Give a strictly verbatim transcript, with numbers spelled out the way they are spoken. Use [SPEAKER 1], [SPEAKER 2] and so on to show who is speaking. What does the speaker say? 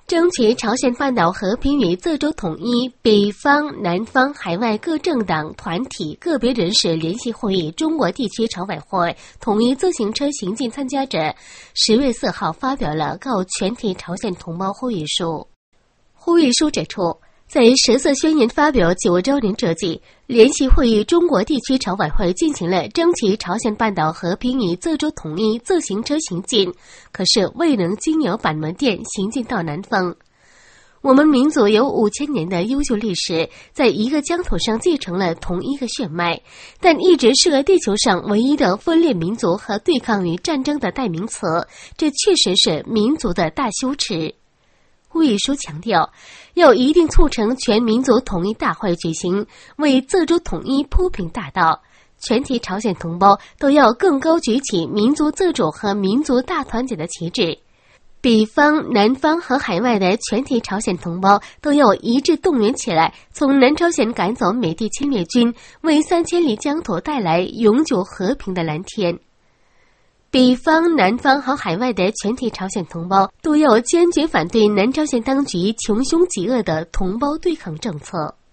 [SPEAKER 1] 争取朝鲜半岛和平与自主统一北方、南方、海外各政党、团体、个别人士联席会议中国地区常委会统一自行车行进参加者十月四号发表了告全体朝鲜同胞呼吁书。呼吁书指出，在十四宣言发表九周年这季，联席会议中国地区常委会进行了争取朝鲜半岛和平与自主统一自行车行进，可是未能经由板门店行进到南方。我们民族有五千年的优秀历史，在一个疆土上继承了同一个血脉，但一直是个地球上唯一的分裂民族和对抗与战争的代名词，这确实是民族的大羞耻。呼吁书强调，要一定促成全民族统一大会举行，为自主统一铺平大道。全体朝鲜同胞都要更高举起民族自主和民族大团结的旗帜。北方、南方和海外的全体朝鲜同胞都要一致动员起来，从南朝鲜赶走美帝侵略军，为三千里疆土带来永久和平的蓝天。北方、南方和海外的全体朝鲜同胞都要坚决反对南朝鲜当局穷凶极恶的同胞对抗政策。